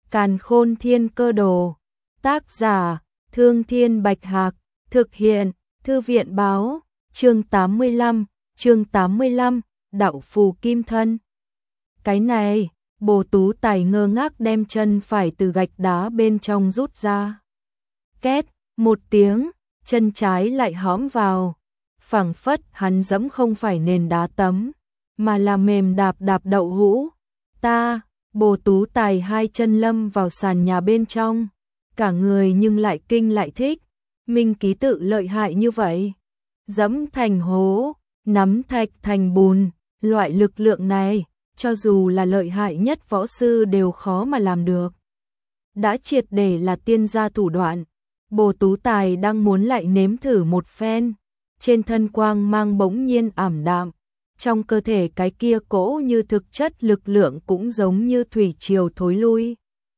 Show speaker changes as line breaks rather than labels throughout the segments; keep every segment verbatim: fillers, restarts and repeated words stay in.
Càn Khôn Thiên Cơ Đồ. Tác giả: Thương Thiên Bạch Hạc. Thực hiện: Thư viện báo. Chương tám mươi lăm, chương tám mươi lăm, đạo phù kim thân. Cái này, Bồ Tú Tài ngơ ngác đem chân phải từ gạch đá bên trong rút ra. Két, một tiếng, chân trái lại hõm vào. Phảng phất hắn dẫm không phải nền đá tấm, mà là mềm đạp đạp đậu hũ. Ta, Bồ Tú Tài hai chân lâm vào sàn nhà bên trong, cả người nhưng lại kinh lại thích. Minh ký tự lợi hại như vậy. Dẫm thành hố, nắm thạch thành bùn, loại lực lượng này, cho dù là lợi hại nhất võ sư đều khó mà làm được. Đã triệt để là tiên gia thủ đoạn, Bồ Tú Tài đang muốn lại nếm thử một phen. Trên thân quang mang bỗng nhiên ảm đạm, trong cơ thể cái kia cỗ như thực chất lực lượng cũng giống như thủy triều thối lui.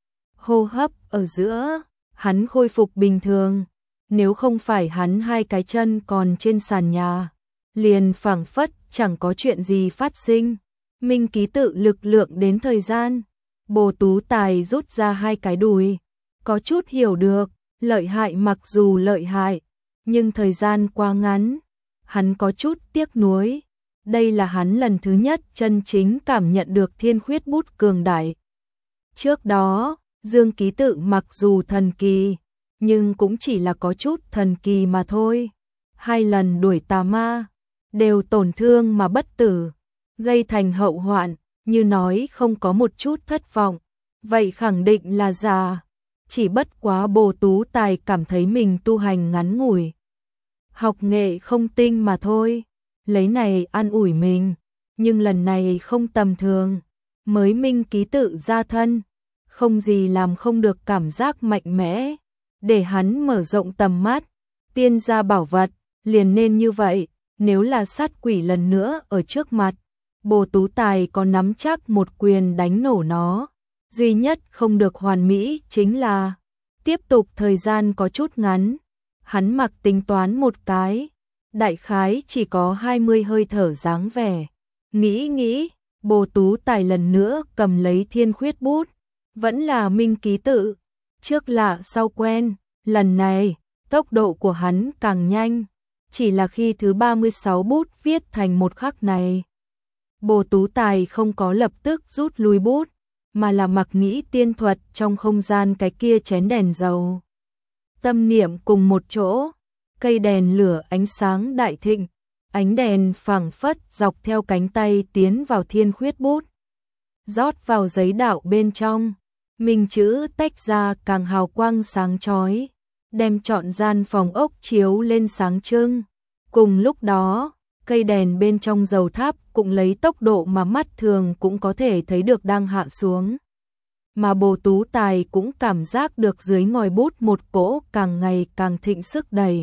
Hô hấp ở giữa, hắn khôi phục bình thường. Nếu không phải hắn hai cái chân còn trên sàn nhà, liền phảng phất chẳng có chuyện gì phát sinh. Minh ký tự lực lượng đến thời gian, Bồ Tú Tài rút ra hai cái đùi. Có chút hiểu được, lợi hại mặc dù lợi hại, nhưng thời gian quá ngắn, hắn có chút tiếc nuối. Đây là hắn lần thứ nhất chân chính cảm nhận được thiên khuyết bút cường đại. Trước đó, dương ký tự mặc dù thần kỳ, nhưng cũng chỉ là có chút thần kỳ mà thôi. Hai lần đuổi tà ma, đều tổn thương mà bất tử, gây thành hậu hoạn, như nói không có một chút thất vọng. Vậy khẳng định là già. Chỉ bất quá Bồ Tú Tài cảm thấy mình tu hành ngắn ngủi, học nghệ không tinh mà thôi. Lấy này an ủi mình, nhưng lần này không tầm thường. Mới minh ký tự ra thân, không gì làm không được cảm giác mạnh mẽ, để hắn mở rộng tầm mắt. Tiên gia bảo vật, liền nên như vậy. Nếu là sát quỷ lần nữa ở trước mặt, Bồ Tú Tài có nắm chắc một quyền đánh nổ nó. Duy nhất không được hoàn mỹ chính là tiếp tục thời gian có chút ngắn. Hắn mặc tính toán một cái, đại khái chỉ có hai mươi hơi thở dáng vẻ. Nghĩ nghĩ, Bồ Tú Tài lần nữa cầm lấy thiên khuyết bút, vẫn là minh ký tự. Trước lạ sau quen, lần này, tốc độ của hắn càng nhanh. Chỉ là khi thứ ba mươi sáu bút viết thành một khắc này, Bồ Tú Tài không có lập tức rút lui bút, mà là mặc nghĩ tiên thuật trong không gian cái kia chén đèn dầu. Tâm niệm cùng một chỗ, cây đèn lửa ánh sáng đại thịnh, ánh đèn phảng phất dọc theo cánh tay tiến vào thiên khuyết bút, rót vào giấy đạo bên trong. Minh chữ tách ra càng hào quang sáng chói, đem trọn gian phòng ốc chiếu lên sáng trưng. Cùng lúc đó, cây đèn bên trong dầu tháp cũng lấy tốc độ mà mắt thường cũng có thể thấy được đang hạ xuống. Mà Bồ Tú Tài cũng cảm giác được dưới ngòi bút một cỗ càng ngày càng thịnh sức đầy.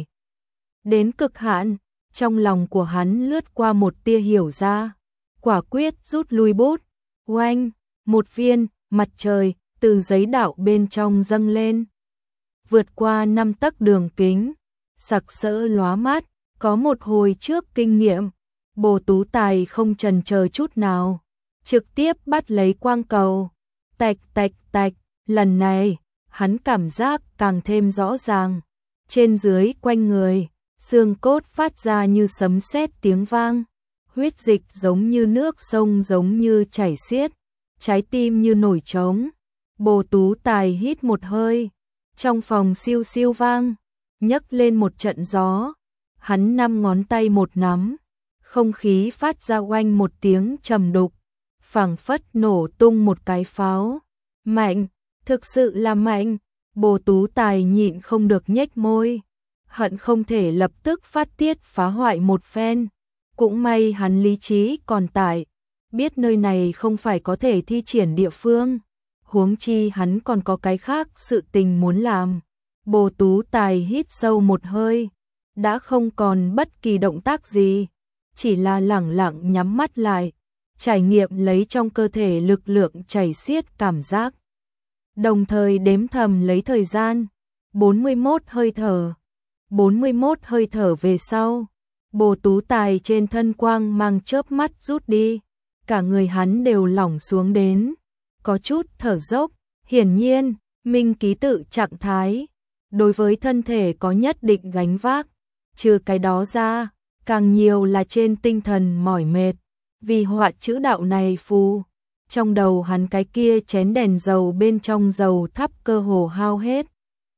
Đến cực hạn, trong lòng của hắn lướt qua một tia hiểu ra. Quả quyết rút lui bút. Oanh, một viên mặt trời từ giấy đạo bên trong dâng lên, vượt qua năm tấc đường kính, sặc sỡ lóa mắt. Có một hồi trước kinh nghiệm, Bồ Tú Tài không chần chờ chút nào, trực tiếp bắt lấy quang cầu. Tạch tạch tạch, lần này, hắn cảm giác càng thêm rõ ràng. Trên dưới quanh người, xương cốt phát ra như sấm sét tiếng vang, huyết dịch giống như nước sông giống như chảy xiết, trái tim như nổi trống. Bồ Tú Tài hít một hơi, trong phòng siêu siêu vang, nhấc lên một trận gió. Hắn năm ngón tay một nắm, không khí phát ra oanh một tiếng trầm đục, phảng phất nổ tung một cái pháo. Mạnh, thực sự là mạnh. Bồ Tú Tài nhịn không được nhếch môi, hận không thể lập tức phát tiết phá hoại một phen. Cũng may hắn lý trí còn tại, biết nơi này không phải có thể thi triển địa phương, huống chi hắn còn có cái khác sự tình muốn làm. Bồ Tú Tài hít sâu một hơi, đã không còn bất kỳ động tác gì, chỉ là lẳng lặng nhắm mắt lại, trải nghiệm lấy trong cơ thể lực lượng chảy xiết cảm giác. Đồng thời đếm thầm lấy thời gian, bốn mươi mốt hơi thở. bốn mươi mốt hơi thở về sau, Bồ Tú Tài trên thân quang mang chớp mắt rút đi, cả người hắn đều lỏng xuống đến, có chút thở dốc, Hiển nhiên, Minh ký tự trạng thái, đối với thân thể có nhất định gánh vác, trừ cái đó ra, càng nhiều là trên tinh thần mỏi mệt, vì họa chữ đạo này phù. Trong đầu hắn cái kia chén đèn dầu bên trong dầu thắp cơ hồ hao hết.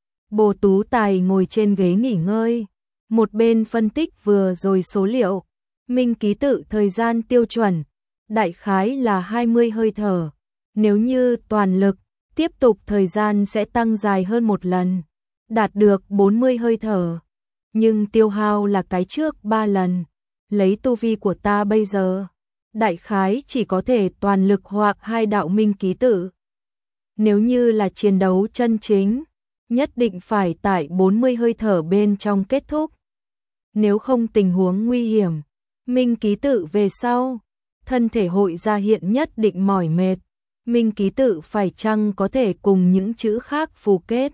Bồ Tú Tài ngồi trên ghế nghỉ ngơi, một bên phân tích vừa rồi số liệu, Minh ký tự thời gian tiêu chuẩn, đại khái là hai mươi hơi thở, nếu như toàn lực, tiếp tục thời gian sẽ tăng dài hơn một lần, đạt được bốn mươi hơi thở, nhưng tiêu hao là cái trước ba lần, lấy tu vi của ta bây giờ, đại khái chỉ có thể toàn lực hoặc hai đạo minh ký tự. Nếu như là chiến đấu chân chính, nhất định phải tại bốn mươi hơi thở bên trong kết thúc. Nếu không tình huống nguy hiểm, minh ký tự về sau, thân thể hội ra hiện nhất định mỏi mệt, minh ký tự phải chăng có thể cùng những chữ khác phù kết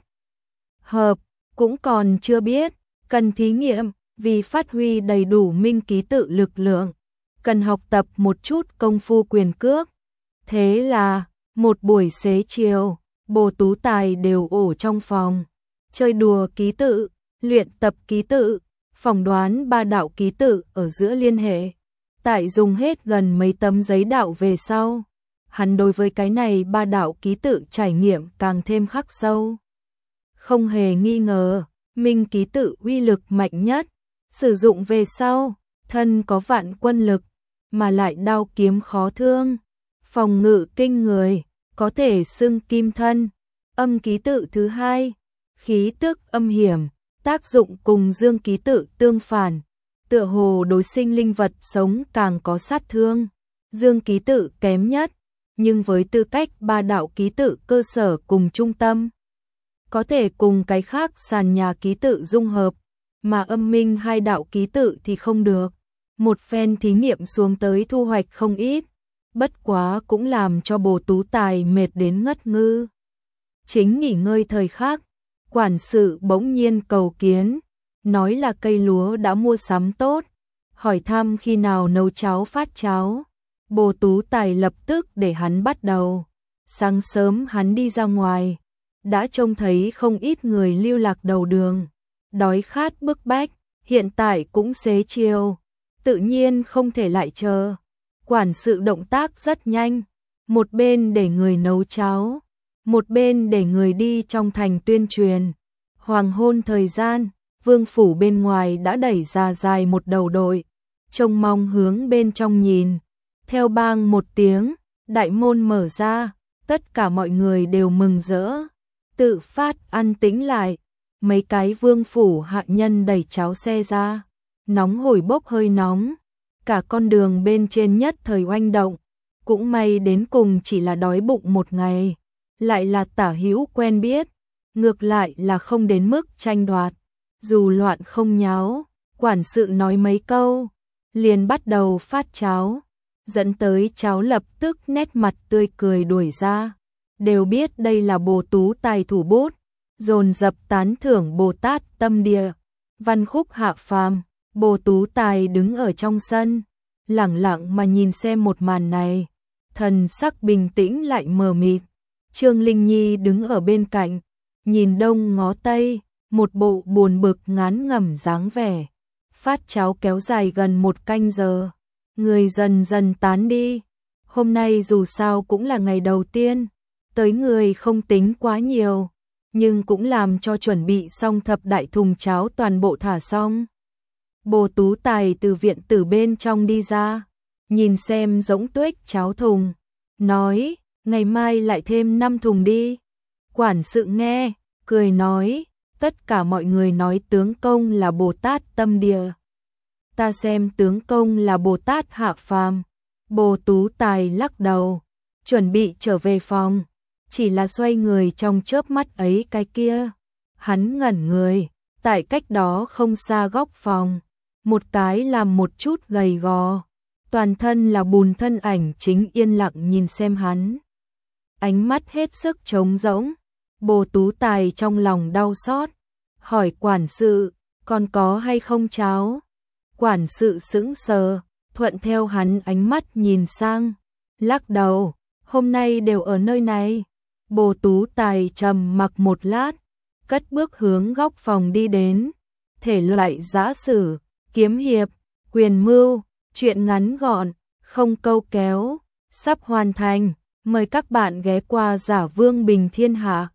hợp, cũng còn chưa biết, cần thí nghiệm, vì phát huy đầy đủ minh ký tự lực lượng, cần học tập một chút công phu quyền cước. Thế là, một buổi xế chiều, Bồ Tú Tài đều ổ trong phòng, chơi đùa ký tự, luyện tập ký tự, phỏng đoán ba đạo ký tự ở giữa liên hệ. Tại dùng hết gần mấy tấm giấy đạo về sau, hắn đối với cái này ba đạo ký tự trải nghiệm càng thêm khắc sâu. Không hề nghi ngờ, minh ký tự uy lực mạnh nhất, sử dụng về sau, thân có vạn quân lực, mà lại đao kiếm khó thương, phòng ngự kinh người, có thể xưng kim thân. Âm ký tự thứ hai, khí tức âm hiểm, tác dụng cùng dương ký tự tương phản, tựa hồ đối sinh linh vật sống càng có sát thương. Dương ký tự kém nhất, nhưng với tư cách ba đạo ký tự cơ sở cùng trung tâm, có thể cùng cái khác sàn nhà ký tự dung hợp, mà âm minh hai đạo ký tự thì không được. Một phen thí nghiệm xuống tới thu hoạch không ít, bất quá cũng làm cho Bồ Tú Tài mệt đến ngất ngư. Chính nghỉ ngơi thời khắc, quản sự bỗng nhiên cầu kiến, nói là cây lúa đã mua sắm tốt, hỏi thăm khi nào nấu cháo phát cháo. Bồ Tú Tài lập tức để hắn bắt đầu. Sáng sớm hắn đi ra ngoài, đã trông thấy không ít người lưu lạc đầu đường, đói khát bức bách, hiện tại cũng xế chiều, tự nhiên không thể lại chờ. Quản sự động tác rất nhanh, một bên để người nấu cháo, một bên để người đi trong thành tuyên truyền. Hoàng hôn thời gian, vương phủ bên ngoài đã đẩy ra dài một đầu đội, trông mong hướng bên trong nhìn. Theo bang một tiếng, đại môn mở ra, tất cả mọi người đều mừng rỡ, tự phát ăn tĩnh lại. Mấy cái vương phủ hạ nhân đẩy cháo xe ra, nóng hổi bốc hơi nóng, cả con đường bên trên nhất thời oanh động. Cũng may đến cùng chỉ là đói bụng một ngày, lại là tả hữu quen biết, ngược lại là không đến mức tranh đoạt. Dù loạn không nháo, quản sự nói mấy câu, liền bắt đầu phát cháo, dẫn tới cháo lập tức nét mặt tươi cười đuổi ra. Đều biết đây là Bồ Tú Tài thủ bút, dồn dập tán thưởng Bồ Tát tâm địa, văn khúc hạ phàm. Bồ Tú Tài đứng ở trong sân, lẳng lặng mà nhìn xem một màn này, thần sắc bình tĩnh lại mờ mịt. Trương Linh Nhi đứng ở bên cạnh, nhìn đông ngó tây, một bộ buồn bực ngán ngẩm dáng vẻ. Phát cháo kéo dài gần một canh giờ, người dần dần tán đi. Hôm nay dù sao cũng là ngày đầu tiên, tới người không tính quá nhiều, nhưng cũng làm cho chuẩn bị xong thập đại thùng cháo toàn bộ thả xong. Bồ Tú Tài từ viện tử bên trong đi ra, nhìn xem rỗng tuếch cháo thùng, nói, ngày mai lại thêm năm thùng đi. Quản sự nghe, cười nói, tất cả mọi người nói tướng công là Bồ Tát tâm địa, ta xem tướng công là Bồ Tát hạ phàm. Bồ Tú Tài lắc đầu, chuẩn bị trở về phòng, chỉ là xoay người trong chớp mắt ấy cái kia. Hắn ngẩn người, tại cách đó không xa góc phòng, một cái làm một chút gầy gò, toàn thân là bùn thân ảnh chính yên lặng nhìn xem hắn. Ánh mắt hết sức trống rỗng. Bồ Tú Tài trong lòng đau xót, hỏi quản sự, còn có hay không cháo? Quản sự sững sờ, thuận theo hắn ánh mắt nhìn sang, lắc đầu, hôm nay đều ở nơi này. Bồ Tú Tài trầm mặc một lát, cất bước hướng góc phòng đi đến. Thể loại giã sử, kiếm hiệp, quyền mưu, truyện ngắn gọn, không câu kéo, sắp hoàn thành. Mời các bạn ghé qua Giả Vương Bình Thiên Hạ.